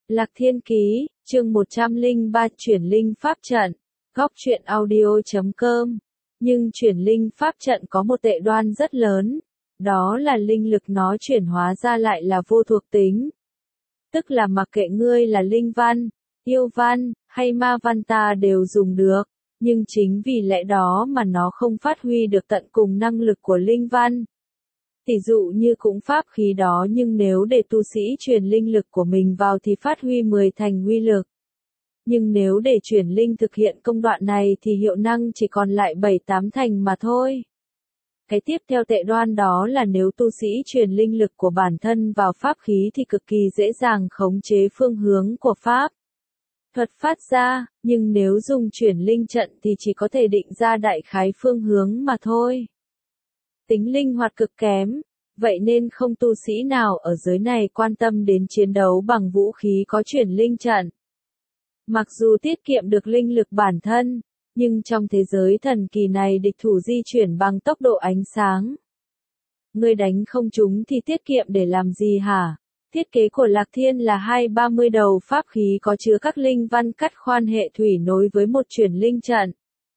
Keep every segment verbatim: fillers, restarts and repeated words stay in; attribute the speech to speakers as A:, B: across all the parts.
A: Lạc Thiên Ký, chương một trăm lẻ ba chuyển linh pháp trận, góc truyện audio chấm com. Nhưng chuyển linh pháp trận có một tệ đoan rất lớn, đó là linh lực nó chuyển hóa ra lại là vô thuộc tính. Tức là mặc kệ ngươi là linh văn, yêu văn, hay ma văn ta đều dùng được, nhưng chính vì lẽ đó mà nó không phát huy được tận cùng năng lực của linh văn. Tỷ dụ như cũng pháp khí đó nhưng nếu để tu sĩ truyền linh lực của mình vào thì phát huy mười thành uy lực. Nhưng nếu để chuyển linh thực hiện công đoạn này thì hiệu năng chỉ còn lại bảy tám thành mà thôi. Cái tiếp theo tệ đoan đó là nếu tu sĩ truyền linh lực của bản thân vào pháp khí thì cực kỳ dễ dàng khống chế phương hướng của pháp thuật phát ra, nhưng nếu dùng chuyển linh trận thì chỉ có thể định ra đại khái phương hướng mà thôi. Tính linh hoạt cực kém, vậy nên không tu sĩ nào ở giới này quan tâm đến chiến đấu bằng vũ khí có chuyển linh trận. Mặc dù tiết kiệm được linh lực bản thân, nhưng trong thế giới thần kỳ này địch thủ di chuyển bằng tốc độ ánh sáng. Ngươi đánh không trúng thì tiết kiệm để làm gì hả? Thiết kế của Lạc Thiên là hai ba mươi đầu pháp khí có chứa các linh văn cắt khoan hệ thủy nối với một chuyển linh trận.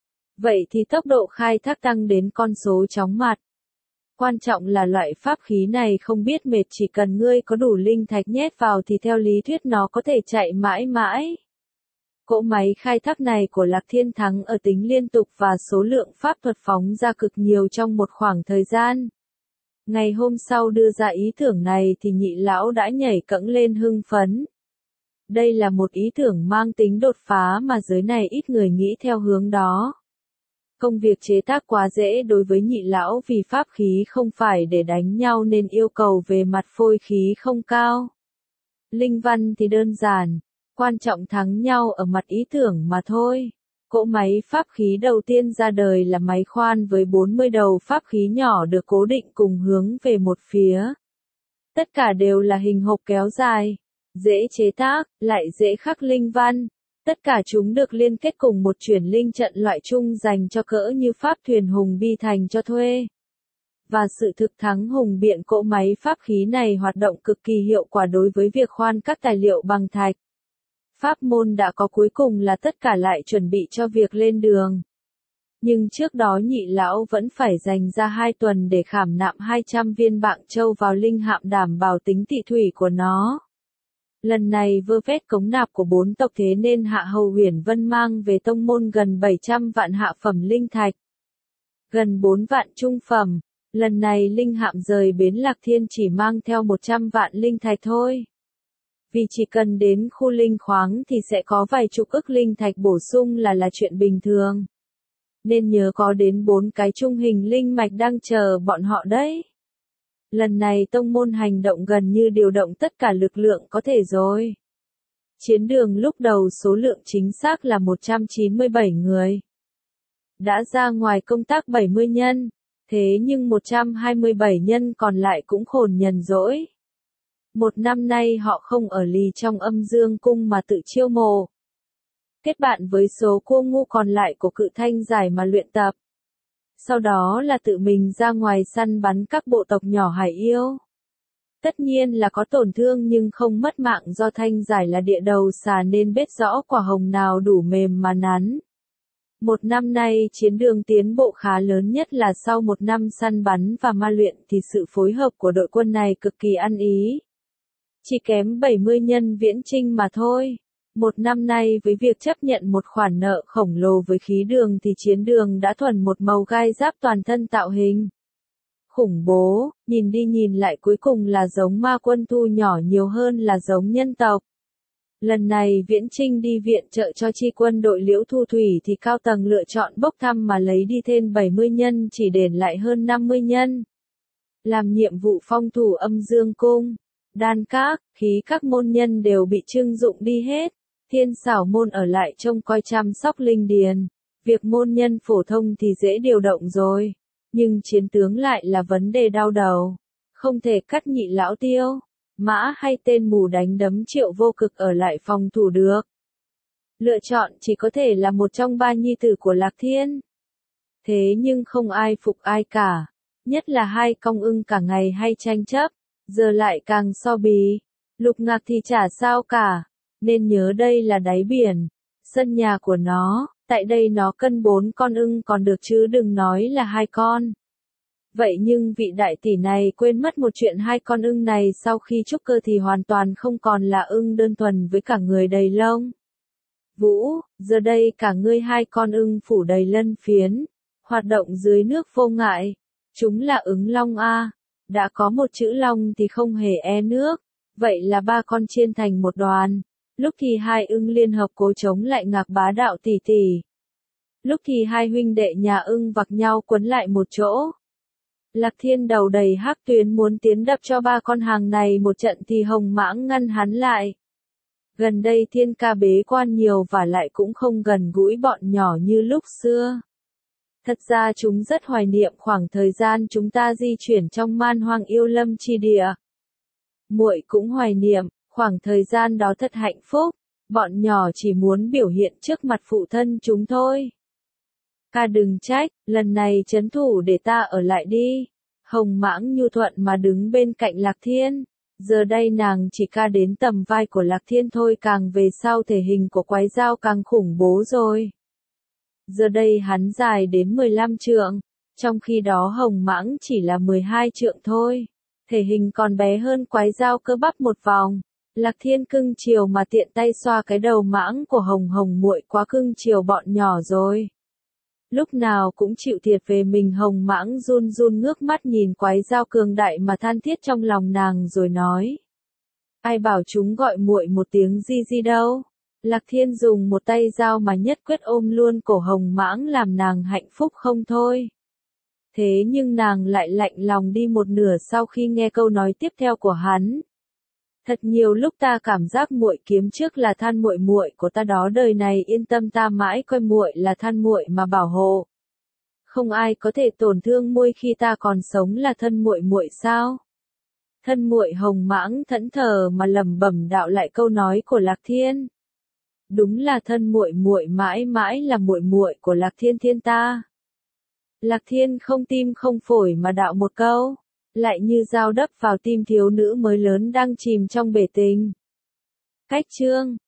A: Vậy thì tốc độ khai thác tăng đến con số chóng mặt. Quan trọng là loại pháp khí này không biết mệt, chỉ cần ngươi có đủ linh thạch nhét vào thì theo lý thuyết nó có thể chạy mãi mãi. Cỗ máy khai thác này của Lạc Thiên thắng ở tính liên tục và số lượng pháp thuật phóng ra cực nhiều trong một khoảng thời gian. Ngày hôm sau đưa ra ý tưởng này thì nhị lão đã nhảy cẫng lên hưng phấn. Đây là một ý tưởng mang tính đột phá mà giới này ít người nghĩ theo hướng đó. Công việc chế tác quá dễ đối với nhị lão vì pháp khí không phải để đánh nhau nên yêu cầu về mặt phôi khí không cao. Linh văn thì đơn giản, quan trọng thắng nhau ở mặt ý tưởng mà thôi. Cỗ máy pháp khí đầu tiên ra đời là máy khoan với bốn mươi đầu pháp khí nhỏ được cố định cùng hướng về một phía. Tất cả đều là hình hộp kéo dài, dễ chế tác, lại dễ khắc linh văn. Tất cả chúng được liên kết cùng một chuyển linh trận loại chung dành cho cỡ như pháp thuyền hùng bi thành cho thuê. Và sự thực thắng hùng biện cỗ máy pháp khí này hoạt động cực kỳ hiệu quả đối với việc khoan các tài liệu bằng thạch. Pháp môn đã có cuối cùng là tất cả lại chuẩn bị cho việc lên đường. Nhưng trước đó nhị lão vẫn phải dành ra hai tuần để khảm nạm hai trăm viên bạng châu vào linh hạm đảm bảo tính tị thủy của nó. Lần này vơ vét cống nạp của bốn tộc thế nên Hạ Hầu Huyền Vân mang về tông môn gần bảy trăm vạn hạ phẩm linh thạch. Gần bốn vạn trung phẩm, lần này linh hạm rời bến Lạc Thiên chỉ mang theo một trăm vạn linh thạch thôi. Vì chỉ cần đến khu linh khoáng thì sẽ có vài chục ức linh thạch bổ sung là là chuyện bình thường. Nên nhớ có đến bốn cái trung hình linh mạch đang chờ bọn họ đấy. Lần này tông môn hành động gần như điều động tất cả lực lượng có thể rồi. Chiến đường lúc đầu số lượng chính xác là một trăm chín mươi bảy người. Đã ra ngoài công tác bảy mươi nhân, thế nhưng một trăm hai mươi bảy nhân còn lại cũng khổn nhần rỗi. Một năm nay họ không ở lì trong âm dương cung mà tự chiêu mộ. Kết bạn với số cô ngu còn lại của cự thanh giải mà luyện tập. Sau đó là tự mình ra ngoài săn bắn các bộ tộc nhỏ hải yêu. Tất nhiên là có tổn thương nhưng không mất mạng do thanh giải là địa đầu xà nên biết rõ quả hồng nào đủ mềm mà nắn. Một năm nay chiến đường tiến bộ khá lớn nhất là sau một năm săn bắn và ma luyện thì sự phối hợp của đội quân này cực kỳ ăn ý. Chỉ kém bảy mươi nhân viễn chinh mà thôi. Một năm nay với việc chấp nhận một khoản nợ khổng lồ với khí đường thì chiến đường đã thuần một màu gai giáp toàn thân tạo hình. Khủng bố, nhìn đi nhìn lại cuối cùng là giống ma quân thu nhỏ nhiều hơn là giống nhân tộc. Lần này viễn trinh đi viện trợ cho chi quân đội Liễu Thu Thủy thì cao tầng lựa chọn bốc thăm mà lấy đi thêm bảy mươi nhân chỉ đền lại hơn năm mươi nhân. Làm nhiệm vụ phong thủ âm dương cung, đan các, khí các môn nhân đều bị trưng dụng đi hết. Thiên xảo môn ở lại trông coi chăm sóc linh điền. Việc môn nhân phổ thông thì dễ điều động rồi. Nhưng chiến tướng lại là vấn đề đau đầu. Không thể cắt nhị lão tiêu. Mã hay tên mù đánh đấm Triệu Vô Cực ở lại phòng thủ được. Lựa chọn chỉ có thể là một trong ba nhi tử của Lạc Thiên. Thế nhưng không ai phục ai cả. Nhất là hai Công Ưng cả ngày hay tranh chấp. Giờ lại càng so bì. Lục Ngạc thì chả sao cả. nên nhớ đây là đáy biển, sân nhà của nó, tại đây nó cân bốn con ưng còn được chứ đừng nói là hai con. Vậy nhưng vị đại tỷ này quên mất một chuyện, hai con ưng này sau khi trúc cơ thì hoàn toàn không còn là ưng đơn thuần với cả người đầy lông. Vũ, giờ đây cả ngươi hai con ưng phủ đầy lân phiến, hoạt động dưới nước vô ngại. Chúng là ứng long a, đã có một chữ long thì không hề e nước, vậy là ba con chiên thành một đoàn. Lúc thì hai ưng liên hợp cố chống lại Ngạc Bá Đạo tỷ tỷ. Lúc thì hai huynh đệ nhà ưng vặc nhau quấn lại một chỗ. Lạc Thiên đầu đầy hắc tuyến muốn tiến đập cho ba con hàng này một trận thì Hồng Mãng ngăn hắn lại. Gần đây Thiên ca bế quan nhiều và lại cũng không gần gũi bọn nhỏ như lúc xưa. Thật ra chúng rất hoài niệm khoảng thời gian chúng ta di chuyển trong man hoang yêu lâm chi địa. Muội cũng hoài niệm, khoảng thời gian đó thật hạnh phúc, bọn nhỏ chỉ muốn biểu hiện trước mặt phụ thân chúng thôi. Ca đừng trách, lần này trấn thủ để ta ở lại đi. Hồng Mãng nhu thuận mà đứng bên cạnh Lạc Thiên. Giờ đây nàng chỉ ca đến tầm vai của Lạc Thiên thôi, càng về sau thể hình của quái dao càng khủng bố rồi. Giờ đây hắn dài đến mười lăm trượng, trong khi đó Hồng Mãng chỉ là mười hai trượng thôi. Thể hình còn bé hơn quái dao cơ bắp một vòng. Lạc Thiên cưng chiều mà tiện tay xoa cái đầu mãng của Hồng Hồng muội, quá cưng chiều bọn nhỏ rồi. Lúc nào cũng chịu thiệt về mình. Hồng Mãng run run ngước mắt nhìn quái dao cường đại mà than thiết trong lòng nàng rồi nói. Ai bảo chúng gọi muội một tiếng di di đâu. Lạc Thiên dùng một tay dao mà nhất quyết ôm luôn cổ Hồng Mãng làm nàng hạnh phúc không thôi. Thế nhưng nàng lại lạnh lòng đi một nửa sau khi nghe câu nói tiếp theo của hắn. Thật nhiều lúc ta cảm giác muội kiếm trước là than muội muội của ta đó, đời này yên tâm ta mãi coi muội là than muội mà bảo hộ. Không ai có thể tổn thương muội khi ta còn sống là thân muội muội sao? Thân muội. Hồng Mãng thẫn thờ mà lẩm bẩm đạo lại câu nói của Lạc Thiên. Đúng là thân muội muội, mãi mãi là muội muội của Lạc Thiên Thiên ta. Lạc Thiên không tim không phổi mà đạo một câu, lại như dao đâm vào tim thiếu nữ mới lớn đang chìm trong bể tình. Cách chương